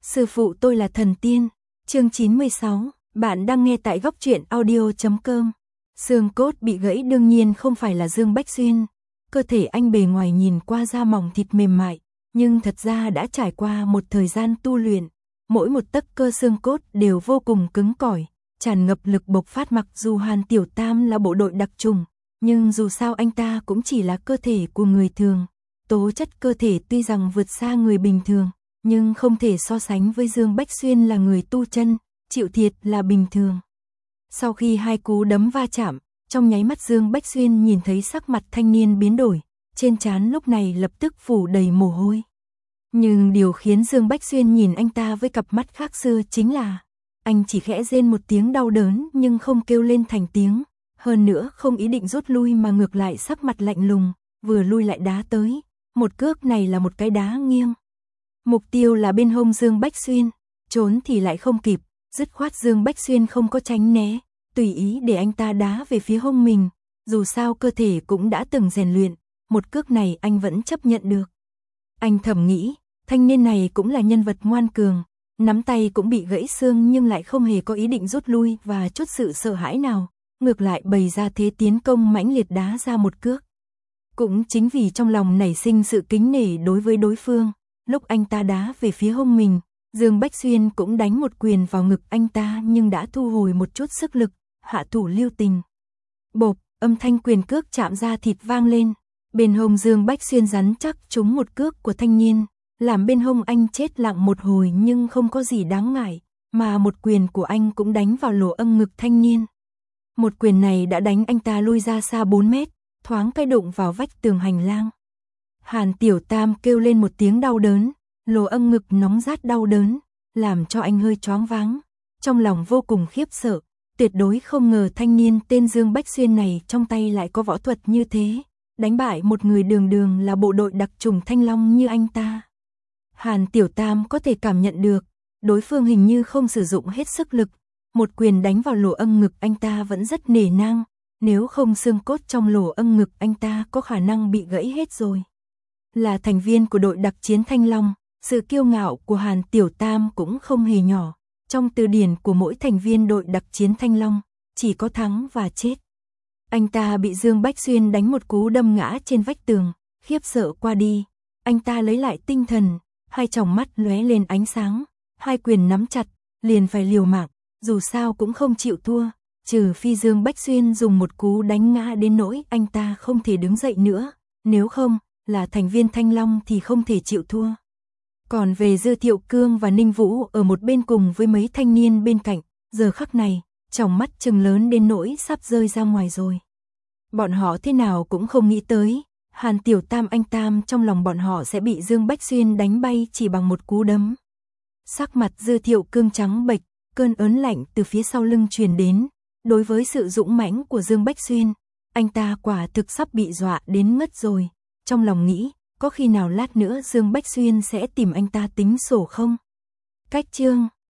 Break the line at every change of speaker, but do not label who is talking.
Sư phụ tôi là thần tiên. Chương 96, bạn đang nghe tại góc truyện audio.com. Xương cốt bị gãy đương nhiên không phải là Dương Bách Xuyên. Cơ thể anh bề ngoài nhìn qua da mỏng thịt mềm mại, nhưng thật ra đã trải qua một thời gian tu luyện. Mỗi một tấc cơ xương cốt đều vô cùng cứng cỏi, tràn ngập lực bộc phát. Mặc dù Hàn Tiểu Tam là bộ đội đặc chủng, nhưng dù sao anh ta cũng chỉ là cơ thể của người thường. Tố chất cơ thể tuy rằng vượt xa người bình thường, nhưng không thể so sánh với Dương Bách Xuyên là người tu chân, chịu thiệt là bình thường. Sau khi hai cú đấm va chạm, trong nháy mắt Dương Bách Xuyên nhìn thấy sắc mặt thanh niên biến đổi, trên trán lúc này lập tức phủ đầy mồ hôi. Nhưng điều khiến Dương Bách Xuyên nhìn anh ta với cặp mắt khác xưa chính là, anh chỉ khẽ rên một tiếng đau đớn nhưng không kêu lên thành tiếng, hơn nữa không ý định rút lui mà ngược lại sắc mặt lạnh lùng, vừa lui lại đá tới, một cước này là một cái đá nghiêng. Mục tiêu là bên hông Dương Bách Xuyên, trốn thì lại không kịp, dứt khoát Dương Bách Xuyên không có tránh né, tùy ý để anh ta đá về phía hông mình, dù sao cơ thể cũng đã từng rèn luyện, một cước này anh vẫn chấp nhận được. Anh thầm nghĩ, thanh niên này cũng là nhân vật ngoan cường, nắm tay cũng bị gãy xương nhưng lại không hề có ý định rút lui và chút sự sợ hãi nào, ngược lại bày ra thế tiến công mãnh liệt đá ra một cước. Cũng chính vì trong lòng nảy sinh sự kính nể đối với đối phương, lúc anh ta đá về phía hông mình, Dương Bách Xuyên cũng đánh một quyền vào ngực anh ta nhưng đã thu hồi một chút sức lực, hạ thủ lưu tình. Bộp, âm thanh quyền cước chạm ra thịt vang lên, bên hông Dương Bách Xuyên rắn chắc trúng một cước của thanh niên, làm bên hông anh chết lặng một hồi nhưng không có gì đáng ngại, mà một quyền của anh cũng đánh vào lỗ âm ngực thanh niên. Một quyền này đã đánh anh ta lui ra xa 4 mét, thoáng cái đụng vào vách tường hành lang. Hàn Tiểu Tam kêu lên một tiếng đau đớn, lỗ âm ngực nóng rát đau đớn, làm cho anh hơi choáng váng, trong lòng vô cùng khiếp sợ, tuyệt đối không ngờ thanh niên tên Dương Bách Xuyên này trong tay lại có võ thuật như thế, đánh bại một người đường đường là bộ đội đặc chủng Thanh Long như anh ta. Hàn Tiểu Tam có thể cảm nhận được, đối phương hình như không sử dụng hết sức lực, một quyền đánh vào lỗ âm ngực anh ta vẫn rất nể nang, nếu không xương cốt trong lỗ âm ngực anh ta có khả năng bị gãy hết rồi. Là thành viên của đội đặc chiến Thanh Long, sự kiêu ngạo của Hàn Tiểu Tam cũng không hề nhỏ, trong từ điển của mỗi thành viên đội đặc chiến Thanh Long, chỉ có thắng và chết. Anh ta bị Dương Bách Xuyên đánh một cú đâm ngã trên vách tường, khiếp sợ qua đi, anh ta lấy lại tinh thần, hai tròng mắt lóe lên ánh sáng, hai quyền nắm chặt, liền phải liều mạng, dù sao cũng không chịu thua, trừ phi Dương Bách Xuyên dùng một cú đánh ngã đến nỗi anh ta không thể đứng dậy nữa, nếu không, là thành viên Thanh Long thì không thể chịu thua. Còn về Dư Thiệu Cương và Ninh Vũ ở một bên cùng với mấy thanh niên bên cạnh, giờ khắc này, tròng mắt trừng lớn đến nỗi sắp rơi ra ngoài rồi. Bọn họ thế nào cũng không nghĩ tới, Hàn Tiểu Tam anh Tam trong lòng bọn họ sẽ bị Dương Bách Xuyên đánh bay chỉ bằng một cú đấm. Sắc mặt Dư Thiệu Cương trắng bệch, cơn ớn lạnh từ phía sau lưng truyền đến, đối với sự dũng mãnh của Dương Bách Xuyên, anh ta quả thực sắp bị dọa đến ngất rồi, trong lòng nghĩ, có khi nào lát nữa Dương Bách Xuyên sẽ tìm anh ta tính sổ không? Cách chương